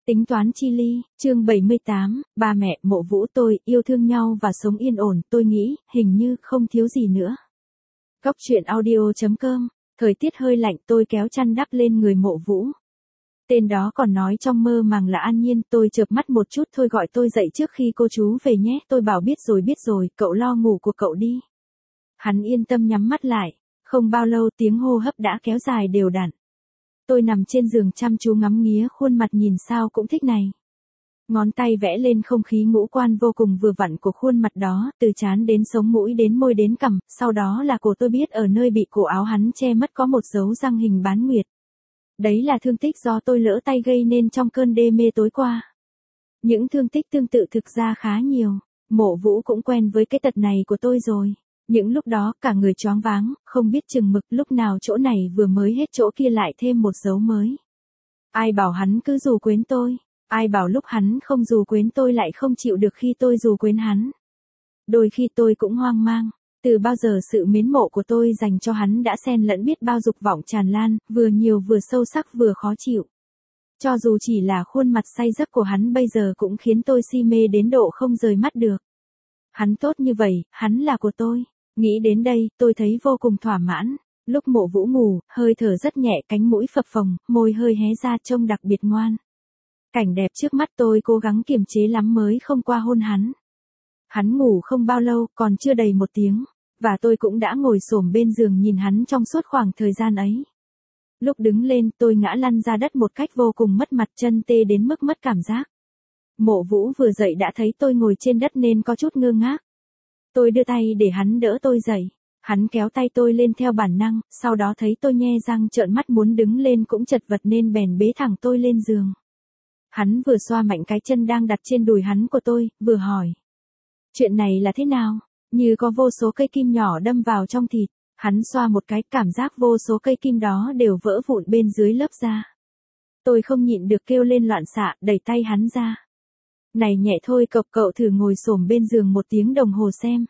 Tính toán chi ly, chương 78, ba mẹ Mộ Vũ tôi yêu thương nhau và sống yên ổn, tôi nghĩ, hình như không thiếu gì nữa. Góc truyện audio.com, thời tiết hơi lạnh tôi kéo chăn đắp lên người Mộ Vũ. Tên đó còn nói trong mơ màng là An Nhiên, tôi chợp mắt một chút thôi gọi tôi dậy trước khi cô chú về nhé, tôi bảo biết rồi, cậu lo ngủ của cậu đi. Hắn yên tâm nhắm mắt lại, không bao lâu tiếng hô hấp đã kéo dài đều đặn. Tôi nằm trên giường chăm chú ngắm nghía khuôn mặt nhìn sao cũng thích này. Ngón tay vẽ lên không khí ngũ quan vô cùng vừa vặn của khuôn mặt đó, từ trán đến sống mũi đến môi đến cằm, sau đó là cổ tôi biết ở nơi bị cổ áo hắn che mất có một dấu răng hình bán nguyệt. Đấy là thương tích do tôi lỡ tay gây nên trong cơn đê mê tối qua. Những thương tích tương tự thực ra khá nhiều, Mộ Vũ cũng quen với cái tật này của tôi rồi. Những lúc đó cả người choáng váng, không biết chừng mực lúc nào chỗ này vừa mới hết chỗ kia lại thêm một dấu mới. Ai bảo hắn cứ dù quến tôi, ai bảo lúc hắn không dù quến tôi lại không chịu được khi tôi dù quến hắn. Đôi khi tôi cũng hoang mang, từ bao giờ sự mến mộ của tôi dành cho hắn đã xen lẫn biết bao dục vọng tràn lan, vừa nhiều vừa sâu sắc vừa khó chịu. Cho dù chỉ là khuôn mặt say giấc của hắn bây giờ cũng khiến tôi si mê đến độ không rời mắt được. Hắn tốt như vậy, hắn là của tôi. Nghĩ đến đây, tôi thấy vô cùng thỏa mãn. Lúc Mộ Vũ ngủ, hơi thở rất nhẹ, cánh mũi phập phồng, môi hơi hé ra trông đặc biệt ngoan. Cảnh đẹp trước mắt tôi cố gắng kiềm chế lắm mới không qua hôn hắn. Hắn ngủ không bao lâu, còn chưa đầy một tiếng, và tôi cũng đã ngồi xổm bên giường nhìn hắn trong suốt khoảng thời gian ấy. Lúc đứng lên, tôi ngã lăn ra đất một cách vô cùng mất mặt, chân tê đến mức mất cảm giác. Mộ Vũ vừa dậy đã thấy tôi ngồi trên đất nên có chút ngơ ngác. Tôi đưa tay để hắn đỡ tôi dậy. Hắn kéo tay tôi lên theo bản năng, sau đó thấy tôi nhe răng trợn mắt muốn đứng lên cũng chật vật nên bèn bế thẳng tôi lên giường. Hắn vừa xoa mạnh cái chân đang đặt trên đùi hắn của tôi, vừa hỏi. Chuyện này là thế nào? Như có vô số cây kim nhỏ đâm vào trong thịt. Hắn xoa một cái, cảm giác vô số cây kim đó đều vỡ vụn bên dưới lớp da. Tôi không nhịn được kêu lên loạn xạ, đẩy tay hắn ra. Này nhẹ thôi cậu thử ngồi xổm bên giường một tiếng đồng hồ xem.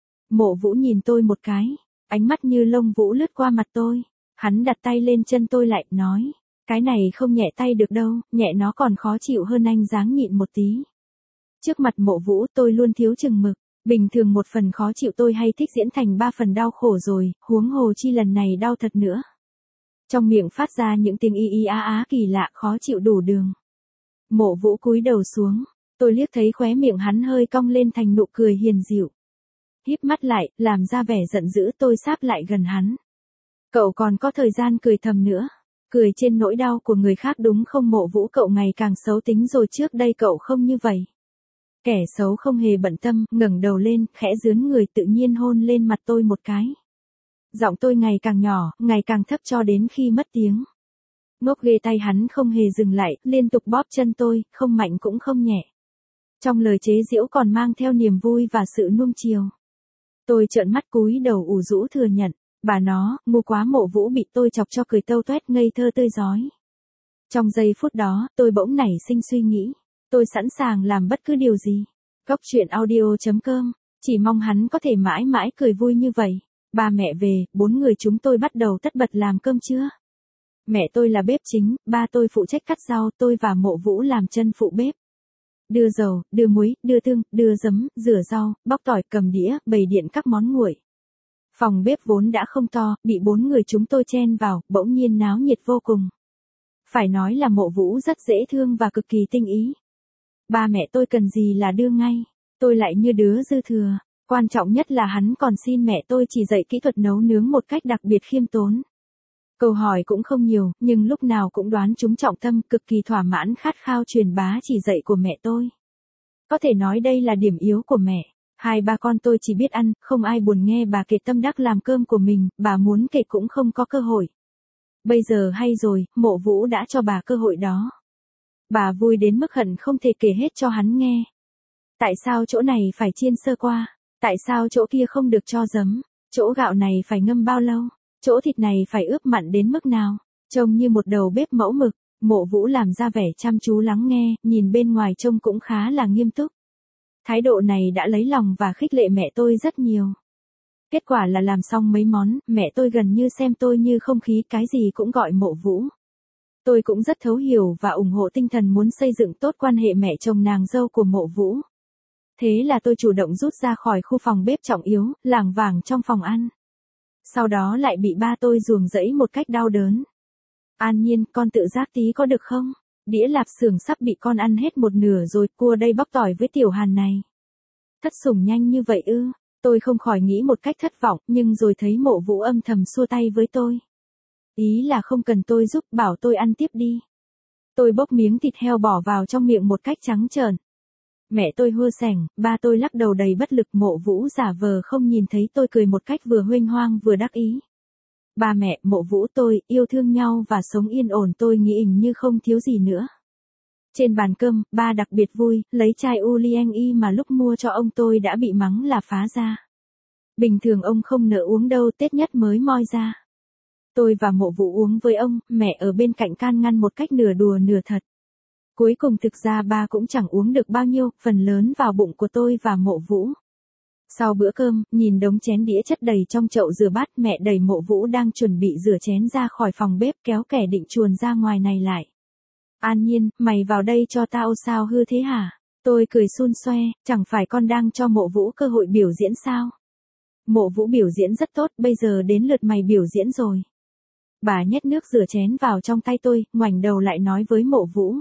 Mộ Vũ nhìn tôi một cái, ánh mắt như lông vũ lướt qua mặt tôi. Hắn đặt tay lên chân tôi lại, nói. Cái này không nhẹ tay được đâu, nhẹ nó còn khó chịu hơn, anh ráng nhịn một tí. Trước mặt Mộ Vũ tôi luôn thiếu chừng mực, bình thường một phần khó chịu tôi hay thích diễn thành 3 phần đau khổ rồi, huống hồ chi lần này đau thật nữa. Trong miệng phát ra những tiếng y y á á kỳ lạ khó chịu đủ đường. Mộ Vũ cúi đầu xuống. Tôi liếc thấy khóe miệng hắn hơi cong lên thành nụ cười hiền dịu. Híp mắt lại, làm ra vẻ giận dữ, tôi sáp lại gần hắn. Cậu còn có thời gian cười thầm nữa. Cười trên nỗi đau của người khác đúng không Mộ Vũ, cậu ngày càng xấu tính rồi, trước đây cậu không như vậy. Kẻ xấu không hề bận tâm, ngẩng đầu lên, khẽ dướn người tự nhiên hôn lên mặt tôi một cái. Giọng tôi ngày càng nhỏ, ngày càng thấp cho đến khi mất tiếng. Ngốc ghê, tay hắn không hề dừng lại, liên tục bóp chân tôi, không mạnh cũng không nhẹ. Trong lời chế giễu còn mang theo niềm vui và sự nuông chiều. Tôi trợn mắt cúi đầu ủ rũ thừa nhận, bà nó, ngu quá. Mộ Vũ bị tôi chọc cho cười tâu toét ngây thơ tươi rói. Trong giây phút đó, tôi bỗng nảy sinh suy nghĩ, tôi sẵn sàng làm bất cứ điều gì. Góc truyện audio.com, chỉ mong hắn có thể mãi mãi cười vui như vậy. Ba mẹ về, 4 người chúng tôi bắt đầu tất bật làm cơm trưa. Mẹ tôi là bếp chính, ba tôi phụ trách cắt rau, tôi và Mộ Vũ làm chân phụ bếp. Đưa dầu, đưa muối, đưa tương, đưa giấm, rửa rau, bóc tỏi, cầm đĩa, bày điện các món nguội. Phòng bếp vốn đã không to, bị 4 người chúng tôi chen vào, bỗng nhiên náo nhiệt vô cùng. Phải nói là Mộ Vũ rất dễ thương và cực kỳ tinh ý. Ba mẹ tôi cần gì là đưa ngay, tôi lại như đứa dư thừa. Quan trọng nhất là hắn còn xin mẹ tôi chỉ dạy kỹ thuật nấu nướng một cách đặc biệt khiêm tốn. Câu hỏi cũng không nhiều, nhưng lúc nào cũng đoán trúng trọng tâm, cực kỳ thỏa mãn khát khao truyền bá chỉ dạy của mẹ tôi. Có thể nói đây là điểm yếu của mẹ. Hai ba con tôi chỉ biết ăn, không ai buồn nghe bà kể tâm đắc làm cơm của mình, bà muốn kể cũng không có cơ hội. Bây giờ hay rồi, Mộ Vũ đã cho bà cơ hội đó. Bà vui đến mức hận không thể kể hết cho hắn nghe. Tại sao chỗ này phải chiên sơ qua? Tại sao chỗ kia không được cho giấm? Chỗ gạo này phải ngâm bao lâu? Chỗ thịt này phải ướp mặn đến mức nào? Trông như một đầu bếp mẫu mực. Mộ Vũ làm ra vẻ chăm chú lắng nghe, nhìn bên ngoài trông cũng khá là nghiêm túc. Thái độ này đã lấy lòng và khích lệ mẹ tôi rất nhiều. Kết quả là làm xong mấy món, mẹ tôi gần như xem tôi như không khí, cái gì cũng gọi Mộ Vũ. Tôi cũng rất thấu hiểu và ủng hộ tinh thần muốn xây dựng tốt quan hệ mẹ chồng nàng dâu của Mộ Vũ. Thế là tôi chủ động rút ra khỏi khu phòng bếp trọng yếu, lảng vảng trong phòng ăn. Sau đó lại bị ba tôi ruồng rẫy một cách đau đớn. An Nhiên, con tự giác tí có được không? Đĩa lạp xưởng sắp bị con ăn hết một nửa rồi, cua đây bóc tỏi với tiểu Hàn này. Thất sủng nhanh như vậy ư? Tôi không khỏi nghĩ một cách thất vọng, nhưng rồi thấy Mộ Vũ âm thầm xua tay với tôi. Ý là không cần tôi giúp, bảo tôi ăn tiếp đi. Tôi bốc miếng thịt heo bỏ vào trong miệng một cách trắng trợn. Mẹ tôi hưa sẻng, ba tôi lắc đầu đầy bất lực. Mộ Vũ giả vờ không nhìn thấy tôi cười một cách vừa huênh hoang vừa đắc ý. Ba mẹ, Mộ Vũ tôi, yêu thương nhau và sống yên ổn, tôi nghĩ hình như không thiếu gì nữa. Trên bàn cơm, ba đặc biệt vui, lấy chai Ulieng Y mà lúc mua cho ông tôi đã bị mắng là phá ra. Bình thường ông không nỡ uống đâu, Tết nhất mới moi ra. Tôi và Mộ Vũ uống với ông, mẹ ở bên cạnh can ngăn một cách nửa đùa nửa thật. Cuối cùng thực ra ba cũng chẳng uống được bao nhiêu, phần lớn vào bụng của tôi và Mộ Vũ. Sau bữa cơm, nhìn đống chén đĩa chất đầy trong chậu rửa bát, mẹ đẩy Mộ Vũ đang chuẩn bị rửa chén ra khỏi phòng bếp, kéo kẻ định chuồn ra ngoài này lại. An Nhiên, mày vào đây cho tao sao hư thế hả? Tôi cười xun xoe, chẳng phải con đang cho Mộ Vũ cơ hội biểu diễn sao? Mộ Vũ biểu diễn rất tốt, bây giờ đến lượt mày biểu diễn rồi. Bà nhét nước rửa chén vào trong tay tôi, ngoảnh đầu lại nói với Mộ Vũ.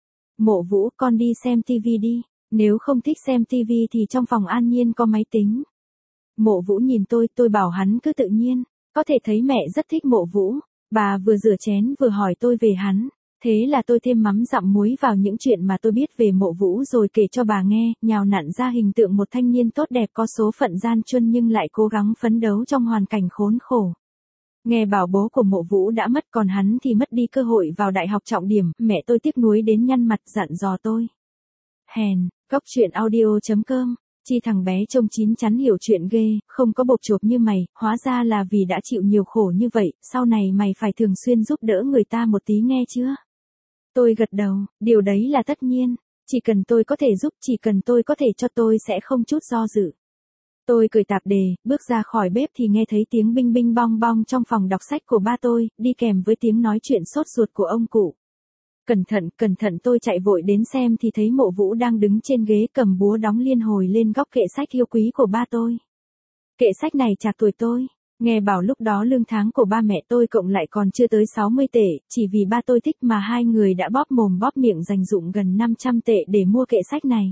Mộ Vũ, con đi xem tivi đi, nếu không thích xem tivi thì trong phòng An Nhiên có máy tính. Mộ Vũ nhìn tôi bảo hắn cứ tự nhiên, có thể thấy mẹ rất thích Mộ Vũ. Bà vừa rửa chén vừa hỏi tôi về hắn, thế là tôi thêm mắm dặm muối vào những chuyện mà tôi biết về Mộ Vũ rồi kể cho bà nghe, nhào nặn ra hình tượng một thanh niên tốt đẹp có số phận gian truân nhưng lại cố gắng phấn đấu trong hoàn cảnh khốn khổ. Nghe bảo bố của Mộ Vũ đã mất, còn hắn thì mất đi cơ hội vào đại học trọng điểm, mẹ tôi tiếc nuối đến nhăn mặt dặn dò tôi. Hèn, góc truyện audio.com, chi thằng bé trông chín chắn hiểu chuyện ghê, không có bộp chộp như mày, hóa ra là vì đã chịu nhiều khổ như vậy, sau này mày phải thường xuyên giúp đỡ người ta một tí nghe chưa? Tôi gật đầu, điều đấy là tất nhiên, chỉ cần tôi có thể giúp, chỉ cần tôi có thể cho tôi sẽ không chút do dự. Tôi cười tạp đề, bước ra khỏi bếp thì nghe thấy tiếng binh binh bong bong trong phòng đọc sách của ba tôi, đi kèm với tiếng nói chuyện sốt ruột của ông cụ. Cẩn thận tôi chạy vội đến xem thì thấy Mộ Vũ đang đứng trên ghế cầm búa đóng liên hồi lên góc kệ sách yêu quý của ba tôi. Kệ sách này chạc tuổi tôi, nghe bảo lúc đó lương tháng của ba mẹ tôi cộng lại còn chưa tới 60 tệ, chỉ vì ba tôi thích mà hai người đã bóp mồm bóp miệng dành dụm gần 500 tệ để mua kệ sách này.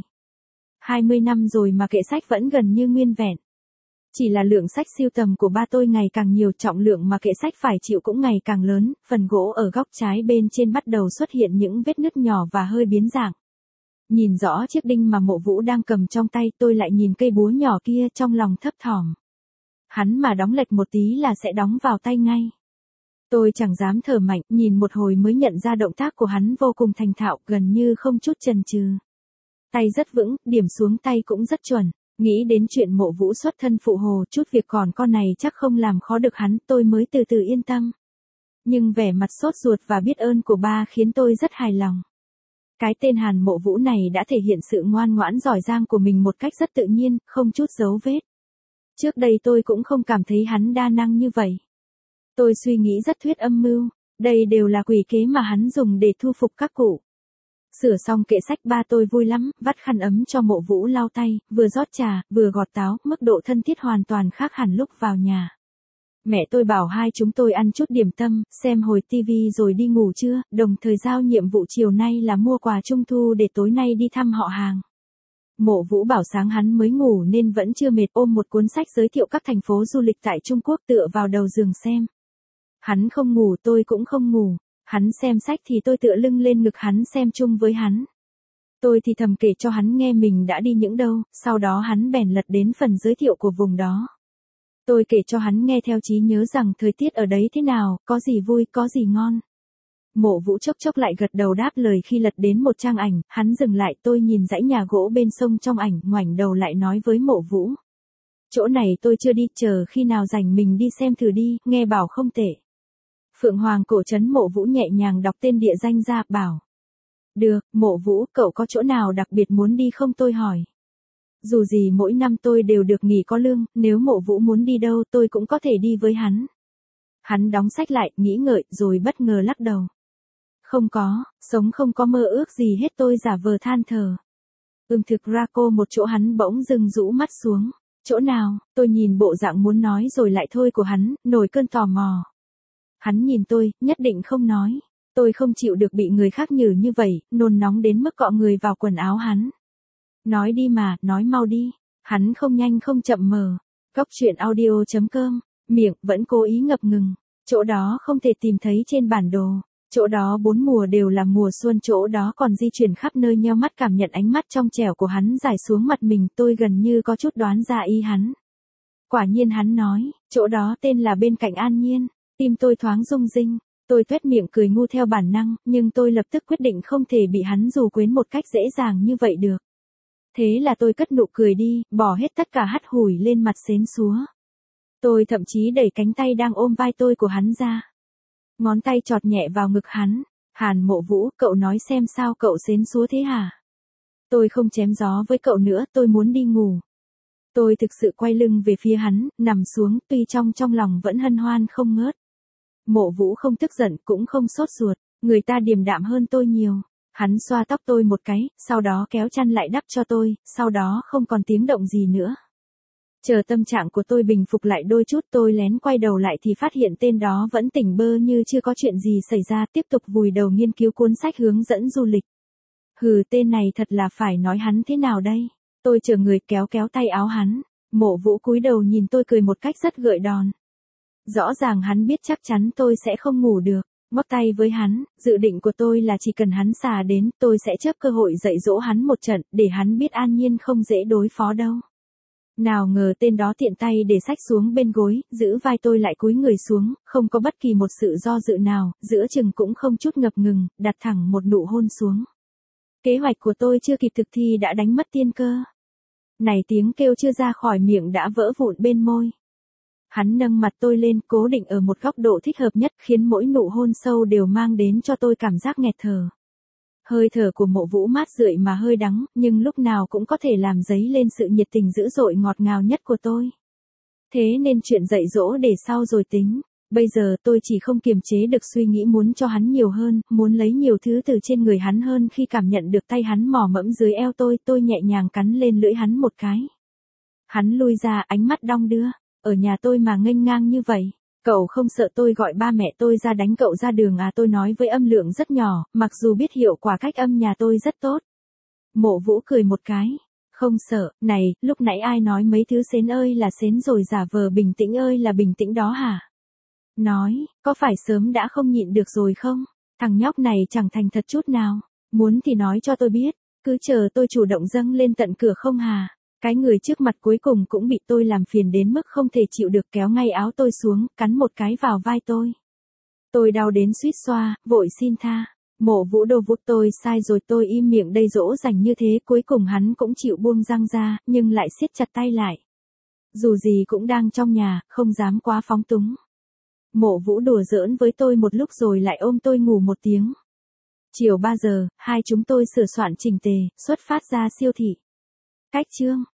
20 năm rồi mà kệ sách vẫn gần như nguyên vẹn. Chỉ là lượng sách sưu tầm của ba tôi ngày càng nhiều, trọng lượng mà kệ sách phải chịu cũng ngày càng lớn, phần gỗ ở góc trái bên trên bắt đầu xuất hiện những vết nứt nhỏ và hơi biến dạng. Nhìn rõ chiếc đinh mà Mộ Vũ đang cầm trong tay, tôi lại nhìn cây búa nhỏ kia trong lòng thấp thỏm. Hắn mà đóng lệch một tí là sẽ đóng vào tay ngay. Tôi chẳng dám thở mạnh, nhìn một hồi mới nhận ra động tác của hắn vô cùng thành thạo, gần như không chút chần chừ. Tay rất vững, điểm xuống tay cũng rất chuẩn. Nghĩ đến chuyện Mộ Vũ xuất thân phụ hồ, chút việc còn con này chắc không làm khó được hắn, tôi mới từ từ yên tâm. Nhưng vẻ mặt sốt ruột và biết ơn của ba khiến tôi rất hài lòng. Cái tên Hàn Mộ Vũ này đã thể hiện sự ngoan ngoãn giỏi giang của mình một cách rất tự nhiên, không chút dấu vết. Trước đây tôi cũng không cảm thấy hắn đa năng như vậy. Tôi suy nghĩ rất thuyết âm mưu, đây đều là quỷ kế mà hắn dùng để thu phục các cụ. Sửa xong kệ sách ba tôi vui lắm, vắt khăn ấm cho Mộ Vũ lau tay, vừa rót trà, vừa gọt táo, mức độ thân thiết hoàn toàn khác hẳn lúc vào nhà. Mẹ tôi bảo hai chúng tôi ăn chút điểm tâm, xem hồi tivi rồi đi ngủ trưa, đồng thời giao nhiệm vụ chiều nay là mua quà trung thu để tối nay đi thăm họ hàng. Mộ Vũ bảo sáng hắn mới ngủ nên vẫn chưa mệt, ôm một cuốn sách giới thiệu các thành phố du lịch tại Trung Quốc tựa vào đầu giường xem. Hắn không ngủ, tôi cũng không ngủ. Hắn xem sách thì tôi tựa lưng lên ngực hắn xem chung với hắn. Tôi thì thầm kể cho hắn nghe mình đã đi những đâu, sau đó hắn bèn lật đến phần giới thiệu của vùng đó. Tôi kể cho hắn nghe theo trí nhớ rằng thời tiết ở đấy thế nào, có gì vui, có gì ngon. Mộ Vũ chốc chốc lại gật đầu đáp lời khi lật đến một trang ảnh, hắn dừng lại, tôi nhìn dãy nhà gỗ bên sông trong ảnh, ngoảnh đầu lại nói với Mộ Vũ. Chỗ này tôi chưa đi, chờ khi nào rảnh mình đi xem thử đi, nghe bảo không tệ. Phượng Hoàng cổ trấn. Mộ Vũ nhẹ nhàng đọc tên địa danh ra, bảo. Được, Mộ Vũ, cậu có chỗ nào đặc biệt muốn đi không, tôi hỏi. Dù gì mỗi năm tôi đều được nghỉ có lương, nếu Mộ Vũ muốn đi đâu tôi cũng có thể đi với hắn. Hắn đóng sách lại, nghĩ ngợi, rồi bất ngờ lắc đầu. Không có, sống không có mơ ước gì hết, tôi giả vờ than thở. Thực ra cô một chỗ, hắn bỗng dưng rũ mắt xuống. Chỗ nào? Tôi nhìn bộ dạng muốn nói rồi lại thôi của hắn, nổi cơn tò mò. Hắn nhìn tôi, nhất định không nói. Tôi không chịu được bị người khác nhử như vậy, nôn nóng đến mức cọ người vào quần áo hắn. Nói đi mà, nói mau đi. Hắn không nhanh không chậm mở. Góc truyện audio.com, miệng vẫn cố ý ngập ngừng. Chỗ đó không thể tìm thấy trên bản đồ. Chỗ đó 4 mùa đều là mùa xuân, chỗ đó còn di chuyển khắp nơi, nheo mắt cảm nhận ánh mắt trong trẻo của hắn rải xuống mặt mình, tôi gần như có chút đoán ra ý hắn. Quả nhiên hắn nói, chỗ đó tên là bên cạnh An Nhiên, tim tôi thoáng rung rinh, tôi tuét miệng cười ngu theo bản năng, nhưng tôi lập tức quyết định không thể bị hắn dù quến một cách dễ dàng như vậy được. Thế là tôi cất nụ cười đi, bỏ hết tất cả hắt hủi lên mặt xến xúa. Tôi thậm chí đẩy cánh tay đang ôm vai tôi của hắn ra. Ngón tay chọt nhẹ vào ngực hắn. Hàn Mộ Vũ, cậu nói xem sao cậu xến xúa thế hả? Tôi không chém gió với cậu nữa, tôi muốn đi ngủ. Tôi thực sự quay lưng về phía hắn, nằm xuống, tuy trong lòng vẫn hân hoan không ngớt. Mộ Vũ không tức giận, cũng không sốt ruột, người ta điềm đạm hơn tôi nhiều. Hắn xoa tóc tôi một cái, sau đó kéo chăn lại đắp cho tôi, sau đó không còn tiếng động gì nữa. Chờ tâm trạng của tôi bình phục lại đôi chút, tôi lén quay đầu lại thì phát hiện tên đó vẫn tỉnh bơ như chưa có chuyện gì xảy ra, tiếp tục vùi đầu nghiên cứu cuốn sách hướng dẫn du lịch. Hừ, tên này thật là phải nói hắn thế nào đây? Tôi chờ người kéo tay áo hắn. Mộ Vũ cúi đầu nhìn tôi cười một cách rất gợi đòn. Rõ ràng hắn biết chắc chắn tôi sẽ không ngủ được. Ngoắc tay với hắn, dự định của tôi là chỉ cần hắn xà đến, tôi sẽ chớp cơ hội dạy dỗ hắn một trận, để hắn biết An Nhiên không dễ đối phó đâu. Nào ngờ tên đó tiện tay để sách xuống bên gối, giữ vai tôi lại cúi người xuống, không có bất kỳ một sự do dự nào, giữa chừng cũng không chút ngập ngừng, đặt thẳng một nụ hôn xuống. Kế hoạch của tôi chưa kịp thực thi đã đánh mất tiên cơ. Này, tiếng kêu chưa ra khỏi miệng đã vỡ vụn bên môi. Hắn nâng mặt tôi lên, cố định ở một góc độ thích hợp nhất, khiến mỗi nụ hôn sâu đều mang đến cho tôi cảm giác nghẹt thở. Hơi thở của Mộ Vũ mát rượi mà hơi đắng, nhưng lúc nào cũng có thể làm dấy lên sự nhiệt tình dữ dội ngọt ngào nhất của tôi. Thế nên chuyện dạy dỗ để sau rồi tính. Bây giờ tôi chỉ không kiềm chế được suy nghĩ muốn cho hắn nhiều hơn, muốn lấy nhiều thứ từ trên người hắn hơn. Khi cảm nhận được tay hắn mò mẫm dưới eo tôi nhẹ nhàng cắn lên lưỡi hắn một cái. Hắn lui ra, ánh mắt đong đưa. Ở nhà tôi mà nghênh ngang như vậy. Cậu không sợ tôi gọi ba mẹ tôi ra đánh cậu ra đường à? Tôi nói với âm lượng rất nhỏ, mặc dù biết hiệu quả cách âm nhà tôi rất tốt. Mộ Vũ cười một cái. Không sợ, này, lúc nãy ai nói mấy thứ xến ơi là xến rồi giả vờ bình tĩnh ơi là bình tĩnh đó hả? Nói, có phải sớm đã không nhịn được rồi không? Thằng nhóc này chẳng thành thật chút nào. Muốn thì nói cho tôi biết, cứ chờ tôi chủ động dâng lên tận cửa không hà? Cái người trước mặt cuối cùng cũng bị tôi làm phiền đến mức không thể chịu được, kéo ngay áo tôi xuống, cắn một cái vào vai tôi. Tôi đau đến suýt xoa, vội xin tha. Mộ Vũ đồ vút, tôi sai rồi, tôi im miệng đây, dỗ dành như thế, cuối cùng hắn cũng chịu buông răng ra, nhưng lại siết chặt tay lại. Dù gì cũng đang trong nhà, không dám quá phóng túng. Mộ Vũ đùa giỡn với tôi một lúc rồi lại ôm tôi ngủ một tiếng. Chiều 3 giờ, hai chúng tôi sửa soạn chỉnh tề, xuất phát ra siêu thị. Cách chương